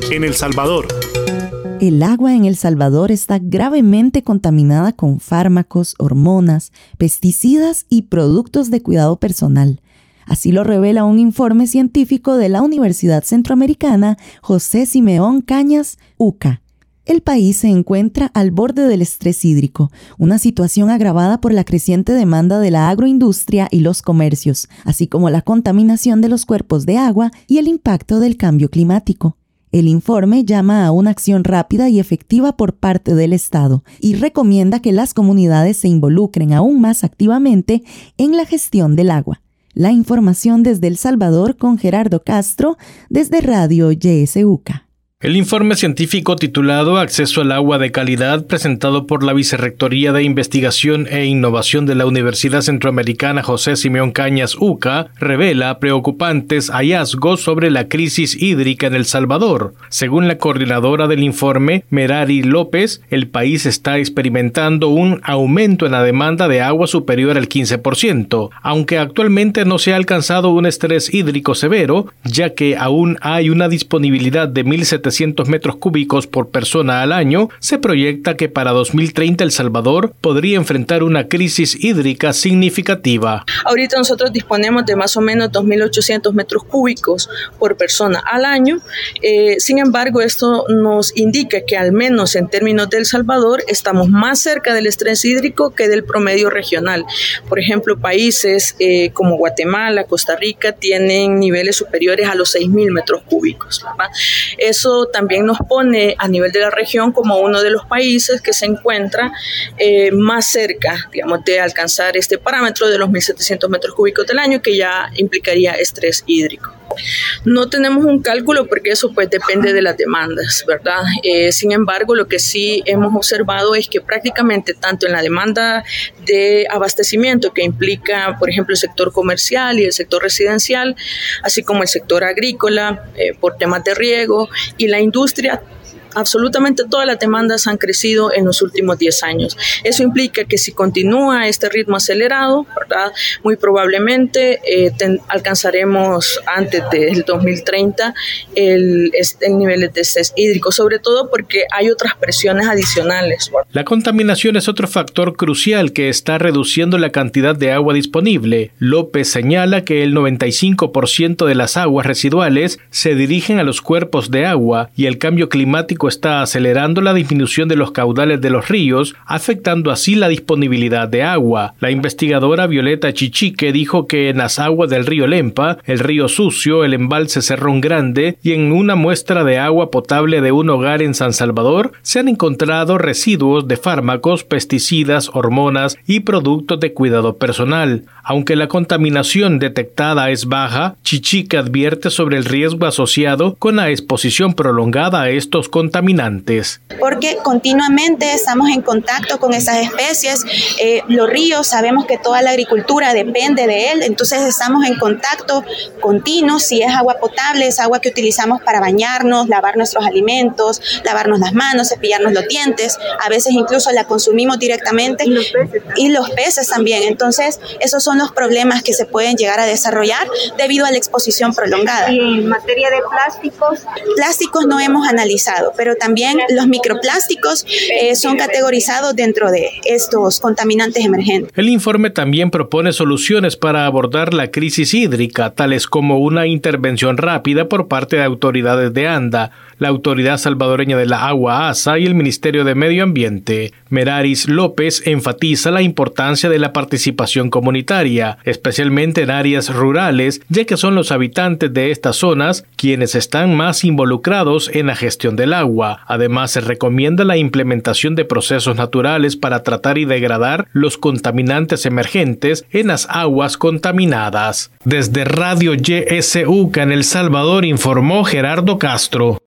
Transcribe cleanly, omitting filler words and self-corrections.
en El Salvador. El agua en El Salvador está gravemente contaminada con fármacos, hormonas, pesticidas y productos de cuidado personal. Así lo revela un informe científico de la Universidad Centroamericana José Simeón Cañas, UCA. El país se encuentra al borde del estrés hídrico, una situación agravada por la creciente demanda de la agroindustria y los comercios, así como la contaminación de los cuerpos de agua y el impacto del cambio climático. El informe llama a una acción rápida y efectiva por parte del Estado y recomienda que las comunidades se involucren aún más activamente en la gestión del agua. La información desde El Salvador con Gerardo Castro, desde Radio YSUCA. El informe científico titulado Acceso al agua de calidad, presentado por la Vicerrectoría de Investigación e Innovación de la Universidad Centroamericana José Simeón Cañas, UCA, revela preocupantes hallazgos sobre la crisis hídrica en El Salvador. Según la coordinadora del informe, Merari López, el país está experimentando un aumento en la demanda de agua superior al 15%, aunque actualmente no se ha alcanzado un estrés hídrico severo, ya que aún hay una disponibilidad de 1.700 metros cúbicos por persona al año. Se proyecta que para 2030 El Salvador podría enfrentar una crisis hídrica significativa. Ahorita nosotros disponemos de más o menos 2.800 metros cúbicos por persona al año. Sin embargo, esto nos indica que al menos en términos de El Salvador estamos más cerca del estrés hídrico que del promedio regional. Por ejemplo, países como Guatemala, Costa Rica tienen niveles superiores a los 6.000 metros cúbicos, ¿verdad? Eso también nos pone a nivel de la región como uno de los países que se encuentra más cerca, digamos, de alcanzar este parámetro de los 1.700 metros cúbicos del año, que ya implicaría estrés hídrico. No tenemos un cálculo porque eso pues depende de las demandas, ¿verdad? Sin embargo, lo que sí hemos observado es que prácticamente tanto en la demanda de abastecimiento que implica, por ejemplo, el sector comercial y el sector residencial, así como el sector agrícola por temas de riego y la industria, absolutamente todas las demandas han crecido en los últimos 10 años. Eso implica que si continúa este ritmo acelerado, ¿verdad?, muy probablemente alcanzaremos antes del 2030 el nivel de estrés hídrico, sobre todo porque hay otras presiones adicionales. La contaminación es otro factor crucial que está reduciendo la cantidad de agua disponible. López señala que el 95% de las aguas residuales se dirigen a los cuerpos de agua y el cambio climático está acelerando la disminución de los caudales de los ríos, afectando así la disponibilidad de agua. La investigadora Violeta Chichique dijo que en las aguas del río Lempa, el río Sucio, el embalse Cerrón Grande y en una muestra de agua potable de un hogar en San Salvador se han encontrado residuos de fármacos, pesticidas, hormonas y productos de cuidado personal. Aunque la contaminación detectada es baja, Chichique advierte sobre el riesgo asociado con la exposición prolongada a estos contaminantes. Porque continuamente estamos en contacto con esas especies, los ríos, sabemos que toda la agricultura depende de él, entonces estamos en contacto continuo. Si es agua potable, es agua que utilizamos para bañarnos, lavar nuestros alimentos, lavarnos las manos, cepillarnos los dientes, a veces incluso la consumimos directamente y los peces también. Entonces esos son los problemas que se pueden llegar a desarrollar debido a la exposición prolongada. Y en materia de plásticos no hemos analizado, pero también los microplásticos son categorizados dentro de estos contaminantes emergentes. El informe también propone soluciones para abordar la crisis hídrica, tales como una intervención rápida por parte de autoridades de ANDA, la Autoridad Salvadoreña de la Agua ASA y el Ministerio de Medio Ambiente. Meraris López enfatiza la importancia de la participación comunitaria, especialmente en áreas rurales, ya que son los habitantes de estas zonas quienes están más involucrados en la gestión del agua. Además, se recomienda la implementación de procesos naturales para tratar y degradar los contaminantes emergentes en las aguas contaminadas. Desde Radio YSUCA en El Salvador informó Gerardo Castro.